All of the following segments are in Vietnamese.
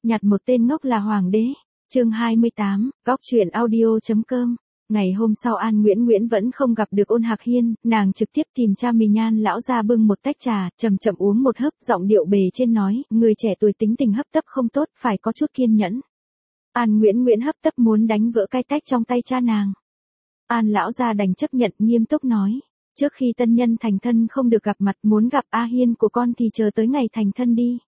Nhặt một tên ngốc là hoàng đế. Chương 28, góc truyện audio.com. Ngày hôm sau An Nguyễn vẫn không gặp được Ôn Hạc Hiên, nàng trực tiếp tìm cha Mì Nhan lão ra bưng một tách trà, chậm chậm uống một hớp, giọng điệu bề trên nói, người trẻ tuổi tính tình hấp tấp không tốt, phải có chút kiên nhẫn. An Nguyễn hấp tấp muốn đánh vỡ cái tách trong tay cha nàng. An lão ra đành chấp nhận, nghiêm túc nói, trước khi tân nhân thành thân không được gặp mặt, muốn gặp A Hiên của con thì chờ tới ngày thành thân đi.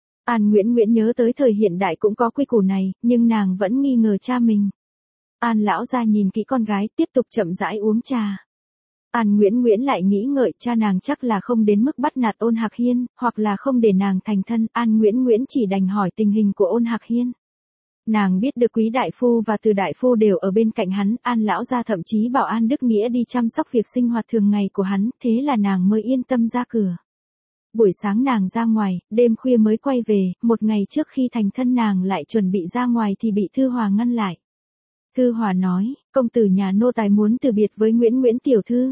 An Nguyễn nhớ tới thời hiện đại cũng có quy củ này, nhưng nàng vẫn nghi ngờ cha mình. An lão ra nhìn kỹ con gái, tiếp tục chậm rãi uống trà. An Nguyễn lại nghĩ ngợi, cha nàng chắc là không đến mức bắt nạt Ôn Hạc Hiên, hoặc là không để nàng thành thân. An Nguyễn chỉ đành hỏi tình hình của Ôn Hạc Hiên. Nàng biết được Quý đại phu và Từ đại phu đều ở bên cạnh hắn, An lão ra thậm chí bảo An Đức Nghĩa đi chăm sóc việc sinh hoạt thường ngày của hắn, thế là nàng mới yên tâm ra cửa. Buổi sáng nàng ra ngoài, đêm khuya mới quay về, một ngày trước khi thành thân nàng lại chuẩn bị ra ngoài thì bị Thư Hòa ngăn lại. Thư Hòa nói, công tử nhà nô tài muốn từ biệt với Nguyễn tiểu thư.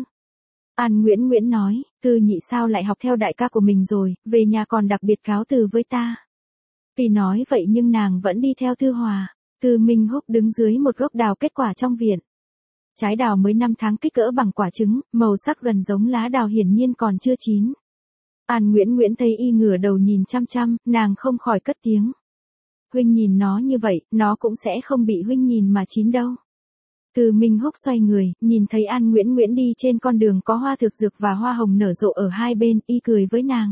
An Nguyễn nói, Thư nhị sao lại học theo đại ca của mình rồi, về nhà còn đặc biệt cáo từ với ta. Tuy nói vậy nhưng nàng vẫn đi theo Thư Hòa. Thư Minh Húc đứng dưới một gốc đào kết quả trong viện. Trái đào mới 5 tháng, kích cỡ bằng quả trứng, màu sắc gần giống lá đào, hiển nhiên còn chưa chín. An Nguyễn thấy y ngửa đầu nhìn chăm chăm, nàng không khỏi cất tiếng. Huynh nhìn nó như vậy, nó cũng sẽ không bị huynh nhìn mà chín đâu. Thư Minh Húc xoay người, nhìn thấy An Nguyễn đi trên con đường có hoa thực dược và hoa hồng nở rộ ở hai bên, y cười với nàng.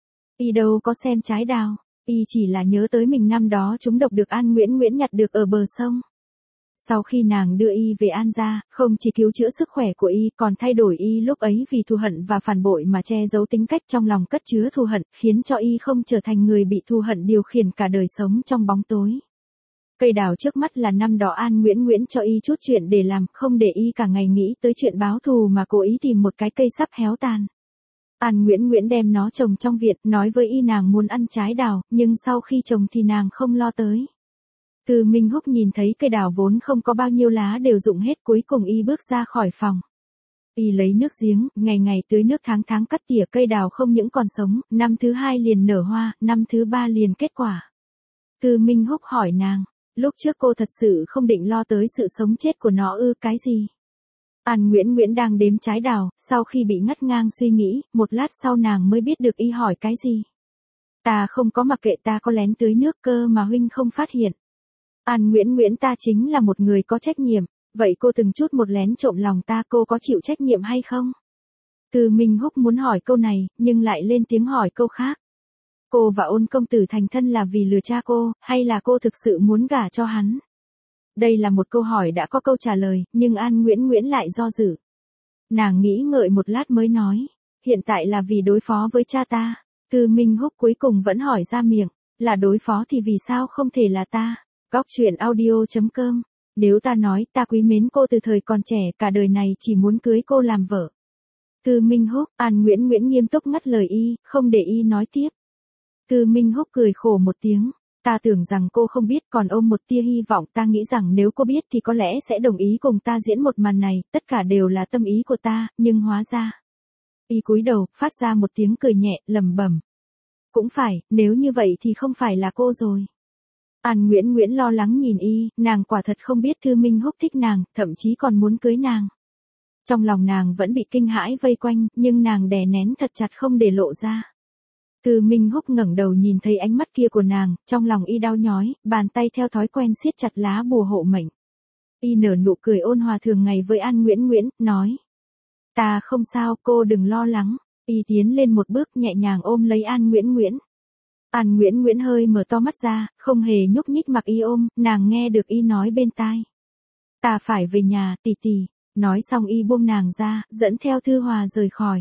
Y đâu có xem trái đào, y chỉ là nhớ tới mình năm đó trúng độc được An Nguyễn nhặt được ở bờ sông. Sau khi nàng đưa y về An gia, không chỉ cứu chữa sức khỏe của y, còn thay đổi y lúc ấy vì thù hận và phản bội mà che giấu tính cách trong lòng cất chứa thù hận, khiến cho y không trở thành người bị thù hận điều khiển cả đời sống trong bóng tối. Cây đào trước mắt là năm đó An Nguyễn cho y chút chuyện để làm, không để y cả ngày nghĩ tới chuyện báo thù mà cố ý tìm một cái cây sắp héo tàn. An Nguyễn đem nó trồng trong viện, nói với y nàng muốn ăn trái đào, nhưng sau khi trồng thì nàng không lo tới. Thư Minh Húc nhìn thấy cây đào vốn không có bao nhiêu lá đều rụng hết, cuối cùng y bước ra khỏi phòng. Y lấy nước giếng, ngày tưới nước, tháng cắt tỉa, cây đào không những còn sống, năm thứ 2 liền nở hoa, năm thứ 3 liền kết quả. Thư Minh Húc hỏi nàng, lúc trước cô thật sự không định lo tới sự sống chết của nó ư? Cái gì? An Nguyễn đang đếm trái đào, sau khi bị ngắt ngang suy nghĩ, một lát sau nàng mới biết được y hỏi cái gì. Ta không có mặc kệ, ta có lén tưới nước cơ mà huynh không phát hiện. An Nguyễn ta chính là một người có trách nhiệm, vậy cô từng chút một lén trộm lòng ta, cô có chịu trách nhiệm hay không? Thư Minh Húc muốn hỏi câu này, nhưng lại lên tiếng hỏi câu khác. Cô và Ôn công tử thành thân là vì lừa cha cô, hay là cô thực sự muốn gả cho hắn? Đây là một câu hỏi đã có câu trả lời, nhưng An Nguyễn lại do dự. Nàng nghĩ ngợi một lát mới nói, hiện tại là vì đối phó với cha ta. Thư Minh Húc cuối cùng vẫn hỏi ra miệng, là đối phó thì vì sao không thể là ta? Góc truyện audio.com. Nếu ta nói ta quý mến cô từ thời còn trẻ, cả đời này chỉ muốn cưới cô làm vợ. Thư Minh Húc, An Nguyễn nghiêm túc ngắt lời y, không để y nói tiếp. Thư Minh Húc cười khổ một tiếng. Ta tưởng rằng cô không biết, còn ôm một tia hy vọng, ta nghĩ rằng nếu cô biết thì có lẽ sẽ đồng ý cùng ta diễn một màn này, tất cả đều là tâm ý của ta, nhưng hóa ra. Y cúi đầu, phát ra một tiếng cười nhẹ, lẩm bẩm. Cũng phải, nếu như vậy thì không phải là cô rồi. An Nguyễn lo lắng nhìn y, nàng quả thật không biết Thư Minh Húc thích nàng, thậm chí còn muốn cưới nàng. Trong lòng nàng vẫn bị kinh hãi vây quanh, nhưng nàng đè nén thật chặt không để lộ ra. Thư Minh Húc ngẩng đầu nhìn thấy ánh mắt kia của nàng, trong lòng y đau nhói, bàn tay theo thói quen siết chặt lá bùa hộ mệnh. Y nở nụ cười ôn hòa thường ngày với An Nguyễn, nói. Ta không sao, cô đừng lo lắng. Y tiến lên một bước nhẹ nhàng ôm lấy An Nguyễn. An Nguyễn hơi mở to mắt ra, không hề nhúc nhích mặc y ôm, nàng nghe được y nói bên tai. Ta phải về nhà, tỷ tỷ. Nói xong y buông nàng ra, dẫn theo Thư Hòa rời khỏi.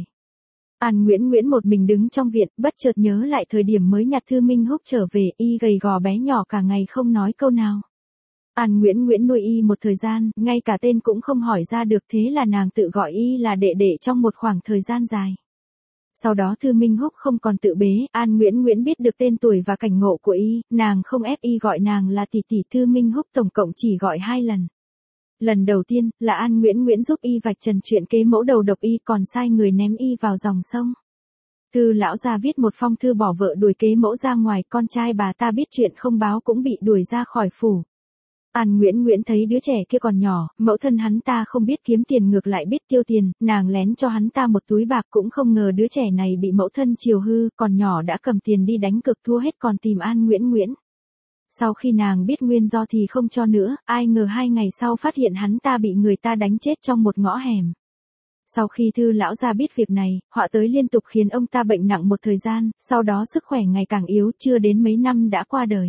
An Nguyễn một mình đứng trong viện, bất chợt nhớ lại thời điểm mới nhặt Thư Minh Húc trở về, y gầy gò bé nhỏ cả ngày không nói câu nào. An Nguyễn nuôi y một thời gian, ngay cả tên cũng không hỏi ra được, thế là nàng tự gọi y là đệ đệ trong một khoảng thời gian dài. Sau đó Thư Minh Húc không còn tự bế, An Nguyễn biết được tên tuổi và cảnh ngộ của y, nàng không ép y gọi nàng là tỷ tỷ. Thư Minh Húc tổng cộng chỉ gọi 2 lần. Lần đầu tiên, là An Nguyễn giúp y vạch trần chuyện kế mẫu đầu độc y, còn sai người ném y vào dòng sông. Thư lão gia viết một phong thư bỏ vợ đuổi kế mẫu ra ngoài, con trai bà ta biết chuyện không báo cũng bị đuổi ra khỏi phủ. An Nguyễn Nguyễn thấy đứa trẻ kia còn nhỏ, mẫu thân hắn ta không biết kiếm tiền ngược lại biết tiêu tiền, nàng lén cho hắn ta một túi bạc, cũng không ngờ đứa trẻ này bị mẫu thân chiều hư, còn nhỏ đã cầm tiền đi đánh cược thua hết còn tìm An Nguyễn Nguyễn. Sau khi nàng biết nguyên do thì không cho nữa, ai ngờ 2 ngày sau phát hiện hắn ta bị người ta đánh chết trong một ngõ hẻm. Sau khi Thư lão gia biết việc này, họa tới liên tục khiến ông ta bệnh nặng một thời gian, sau đó sức khỏe ngày càng yếu, chưa đến mấy năm đã qua đời.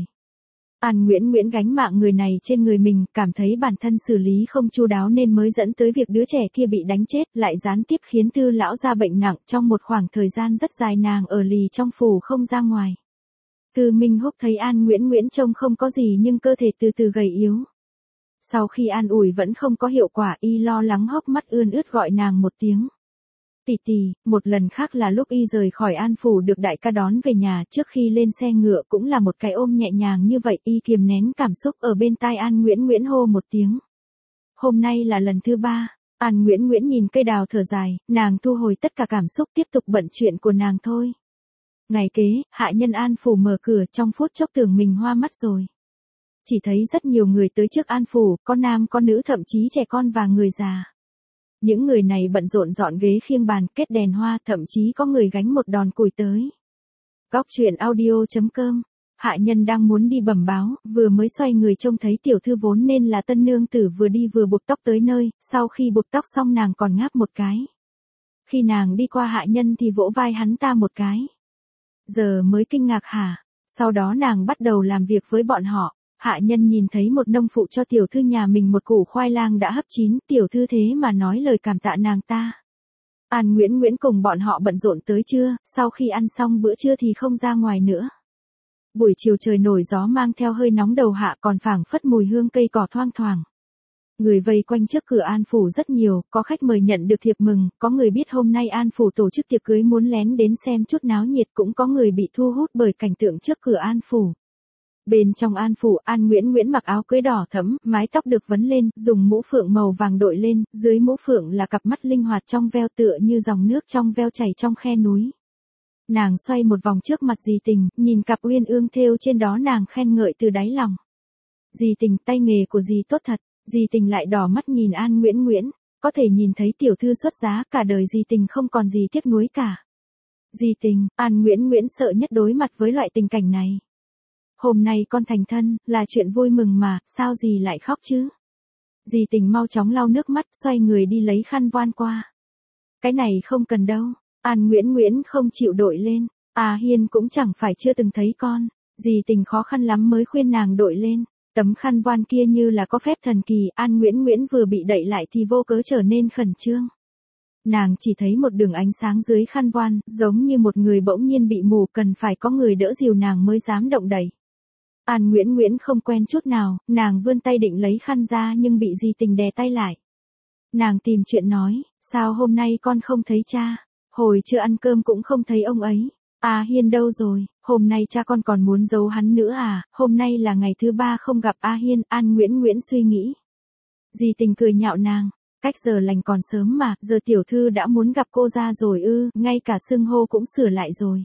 An Nguyễn Nguyễn gánh mạng người này trên người mình, cảm thấy bản thân xử lý không chu đáo nên mới dẫn tới việc đứa trẻ kia bị đánh chết, lại gián tiếp khiến Thư lão gia bệnh nặng, trong một khoảng thời gian rất dài nàng ở lì trong phủ không ra ngoài. Thư Minh Húc thấy An Nguyễn Nguyễn trông không có gì nhưng cơ thể từ từ gầy yếu. Sau khi an ủi vẫn không có hiệu quả, y lo lắng hốc mắt ươn ướt gọi nàng một tiếng. Tỷ tỷ. Một lần khác là lúc y rời khỏi An phủ được đại ca đón về nhà, trước khi lên xe ngựa cũng là một cái ôm nhẹ nhàng như vậy, y kiềm nén cảm xúc ở bên tai An Nguyễn Nguyễn hô một tiếng. Hôm nay là lần thứ 3, An Nguyễn Nguyễn nhìn cây đào thở dài, nàng thu hồi tất cả cảm xúc tiếp tục bận chuyện của nàng thôi. Ngày kế, hạ nhân An phủ mở cửa, trong phút chốc tưởng mình hoa mắt rồi. Chỉ thấy rất nhiều người tới trước An phủ, có nam có nữ, thậm chí trẻ con và người già. Những người này bận rộn dọn ghế khiêng bàn, kết đèn hoa, thậm chí có người gánh một đòn củi tới. Góc truyện audio.com. Hạ nhân đang muốn đi bẩm báo, vừa mới xoay người trông thấy tiểu thư vốn nên là tân nương tử vừa đi vừa buộc tóc tới nơi, sau khi buộc tóc xong nàng còn ngáp một cái. Khi nàng đi qua hạ nhân thì vỗ vai hắn ta một cái. Giờ mới kinh ngạc hả? Sau đó nàng bắt đầu làm việc với bọn họ. Hạ nhân nhìn thấy một nông phụ cho tiểu thư nhà mình một củ khoai lang đã hấp chín, tiểu thư thế mà nói lời cảm tạ nàng ta. An Nguyễn Nguyễn cùng bọn họ bận rộn tới trưa, sau khi ăn xong bữa trưa thì không ra ngoài nữa. Buổi chiều trời nổi gió mang theo hơi nóng đầu hạ, còn phảng phất mùi hương cây cỏ thoang thoảng. Người vây quanh trước cửa An phủ rất nhiều, có khách mời nhận được thiệp mừng, có người biết hôm nay An phủ tổ chức tiệc cưới muốn lén đến xem chút náo nhiệt, cũng có người bị thu hút bởi cảnh tượng trước cửa An phủ. Bên trong An phủ, An Nguyễn Nguyễn mặc áo cưới đỏ thẫm, mái tóc được vấn lên, dùng mũ phượng màu vàng đội lên, dưới mũ phượng là cặp mắt linh hoạt trong veo tựa như dòng nước trong veo chảy trong khe núi. Nàng xoay một vòng trước mặt Dì Tình, nhìn cặp uyên ương thêu trên đó nàng khen ngợi từ đáy lòng. Dì Tình, tay nghề của dì tốt thật. Dì Tình lại đỏ mắt nhìn An Nguyễn Nguyễn, có thể nhìn thấy tiểu thư xuất giá, cả đời Dì Tình không còn gì tiếc nuối cả. Dì Tình, An Nguyễn Nguyễn sợ nhất đối mặt với loại tình cảnh này. Hôm nay con thành thân, là chuyện vui mừng mà, sao dì lại khóc chứ? Dì Tình mau chóng lau nước mắt, xoay người đi lấy khăn voan qua. Cái này không cần đâu. An Nguyễn Nguyễn không chịu đội lên. Hiên cũng chẳng phải chưa từng thấy con. Dì Tình khó khăn lắm mới khuyên nàng đội lên. Tấm khăn voan kia như là có phép thần kỳ, An Nguyễn Nguyễn vừa bị đậy lại thì vô cớ trở nên khẩn trương. Nàng chỉ thấy một đường ánh sáng dưới khăn voan, giống như một người bỗng nhiên bị mù, cần phải có người đỡ dìu nàng mới dám động đậy. An Nguyễn Nguyễn không quen chút nào, nàng vươn tay định lấy khăn ra nhưng bị Dì Tình đè tay lại. Nàng tìm chuyện nói, sao hôm nay con không thấy cha? Hồi chưa ăn cơm cũng không thấy ông ấy. Hiên đâu rồi? Hôm nay cha con còn muốn giấu hắn nữa à? Hôm nay là ngày thứ 3 không gặp Hiên, An Nguyễn Nguyễn suy nghĩ. Dì Tình cười nhạo nàng, cách giờ lành còn sớm mà, giờ tiểu thư đã muốn gặp cô ra rồi ư, ngay cả xưng hô cũng sửa lại rồi.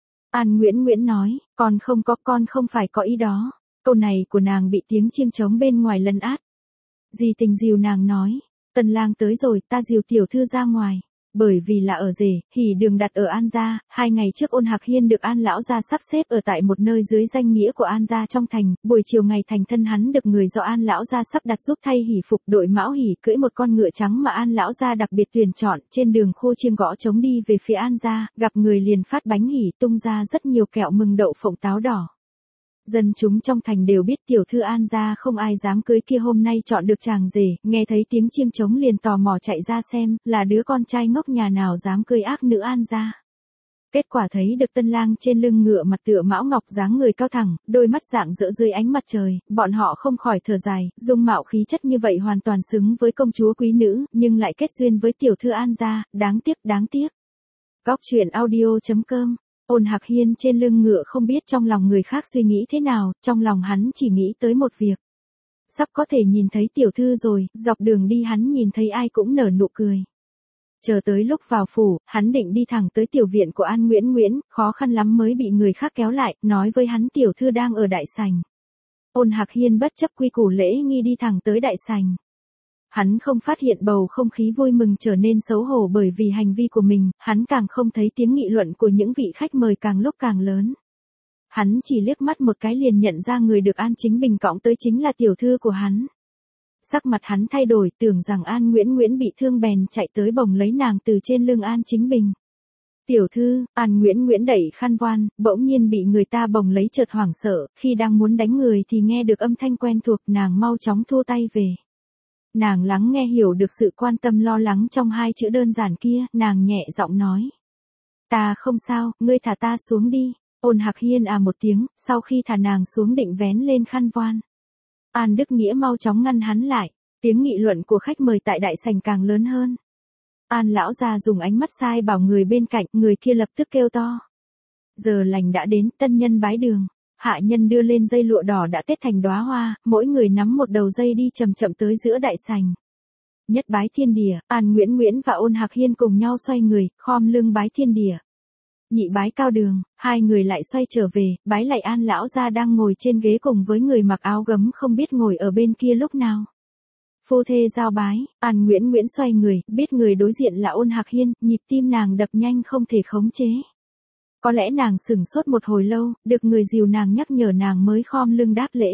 An Nguyễn Nguyễn nói, con không phải có ý đó. Câu này của nàng bị tiếng chiêng trống bên ngoài lấn át. Dì Tình dìu nàng nói, tân lang tới rồi, ta dìu tiểu thư ra ngoài. Bởi vì là ở rể, hỉ đường đặt ở An gia, 2 ngày trước Ôn Hạc Hiên được An lão gia sắp xếp ở tại một nơi dưới danh nghĩa của An gia trong thành, buổi chiều ngày thành thân hắn được người do An lão gia sắp đặt giúp thay hỉ phục, đội mão hỉ, cưỡi một con ngựa trắng mà An lão gia đặc biệt tuyển chọn, trên đường khô chiêng gõ trống đi về phía An gia, gặp người liền phát bánh hỉ, tung ra rất nhiều kẹo mừng đậu phộng táo đỏ. Dân chúng trong thành đều biết tiểu thư An gia không ai dám cưới kia hôm nay chọn được chàng rể, nghe thấy tiếng chiêng trống liền tò mò chạy ra xem, là đứa con trai ngốc nhà nào dám cưới ác nữ An gia. Kết quả thấy được tân lang trên lưng ngựa mặt tựa mão ngọc, dáng người cao thẳng, đôi mắt rạng rỡ dưới ánh mặt trời, bọn họ không khỏi thở dài, dung mạo khí chất như vậy hoàn toàn xứng với công chúa quý nữ, nhưng lại kết duyên với tiểu thư An gia, đáng tiếc. Góc truyện audio.com. Ôn Hạc Hiên trên lưng ngựa không biết trong lòng người khác suy nghĩ thế nào, trong lòng hắn chỉ nghĩ tới một việc. Sắp có thể nhìn thấy tiểu thư rồi, dọc đường đi hắn nhìn thấy ai cũng nở nụ cười. Chờ tới lúc vào phủ, hắn định đi thẳng tới tiểu viện của An Nguyễn Nguyễn, khó khăn lắm mới bị người khác kéo lại, nói với hắn tiểu thư đang ở đại sảnh. Ôn Hạc Hiên bất chấp quy củ lễ nghi đi thẳng tới đại sảnh. Hắn không phát hiện bầu không khí vui mừng trở nên xấu hổ bởi vì hành vi của mình, hắn càng không thấy tiếng nghị luận của những vị khách mời càng lúc càng lớn. Hắn chỉ liếc mắt một cái liền nhận ra người được An Chính Bình cõng tới chính là tiểu thư của hắn. Sắc mặt hắn thay đổi, tưởng rằng An Nguyễn Nguyễn bị thương bèn chạy tới bồng lấy nàng từ trên lưng An Chính Bình. Tiểu thư, An Nguyễn Nguyễn đẩy khăn voan, bỗng nhiên bị người ta bồng lấy chợt hoảng sợ, khi đang muốn đánh người thì nghe được âm thanh quen thuộc, nàng mau chóng thua tay về. Nàng lắng nghe hiểu được sự quan tâm lo lắng trong hai chữ đơn giản kia, nàng nhẹ giọng nói. Ta không sao, ngươi thả ta xuống đi. Ôn Hạc Hiên một tiếng, sau khi thả nàng xuống định vén lên khăn voan. An Đức Nghĩa mau chóng ngăn hắn lại, tiếng nghị luận của khách mời tại đại sảnh càng lớn hơn. An lão gia dùng ánh mắt sai bảo người bên cạnh, người kia lập tức kêu to. Giờ lành đã đến, tân nhân bái đường. Hạ nhân đưa lên dây lụa đỏ đã tết thành đóa hoa, mỗi người nắm một đầu dây đi chậm chậm tới giữa đại sảnh. Nhất bái thiên địa, An Nguyễn Nguyễn và Ôn Hạc Hiên cùng nhau xoay người, khom lưng bái thiên địa. Nhị bái cao đường, hai người lại xoay trở về, bái lại An lão gia đang ngồi trên ghế cùng với người mặc áo gấm không biết ngồi ở bên kia lúc nào. Phu thê giao bái, An Nguyễn Nguyễn xoay người, biết người đối diện là Ôn Hạc Hiên, nhịp tim nàng đập nhanh không thể khống chế. Có lẽ nàng sửng sốt một hồi lâu, được người dìu nàng nhắc nhở nàng mới khom lưng đáp lễ.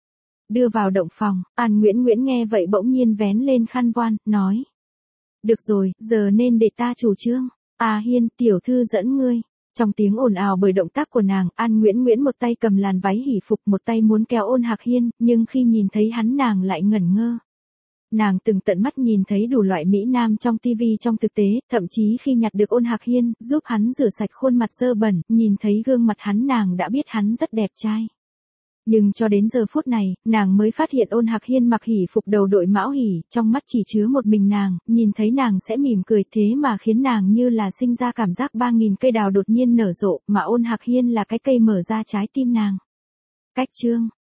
Đưa vào động phòng, An Nguyễn Nguyễn nghe vậy bỗng nhiên vén lên khăn voan, nói. Được rồi, giờ nên để ta chủ trương. Hiên, tiểu thư dẫn ngươi. Trong tiếng ồn ào bởi động tác của nàng, An Nguyễn Nguyễn một tay cầm làn váy hỉ phục một tay muốn kéo Ôn Hạc Hiên, nhưng khi nhìn thấy hắn nàng lại ngẩn ngơ. Nàng từng tận mắt nhìn thấy đủ loại mỹ nam trong tivi trong thực tế, thậm chí khi nhặt được Ôn Hạc Hiên, giúp hắn rửa sạch khuôn mặt dơ bẩn, nhìn thấy gương mặt hắn nàng đã biết hắn rất đẹp trai. Nhưng cho đến giờ phút này, nàng mới phát hiện Ôn Hạc Hiên mặc hỉ phục đầu đội mão hỉ, trong mắt chỉ chứa một mình nàng, nhìn thấy nàng sẽ mỉm cười thế mà khiến nàng như là sinh ra cảm giác 3000 cây đào đột nhiên nở rộ, mà Ôn Hạc Hiên là cái cây mở ra trái tim nàng. Cách chương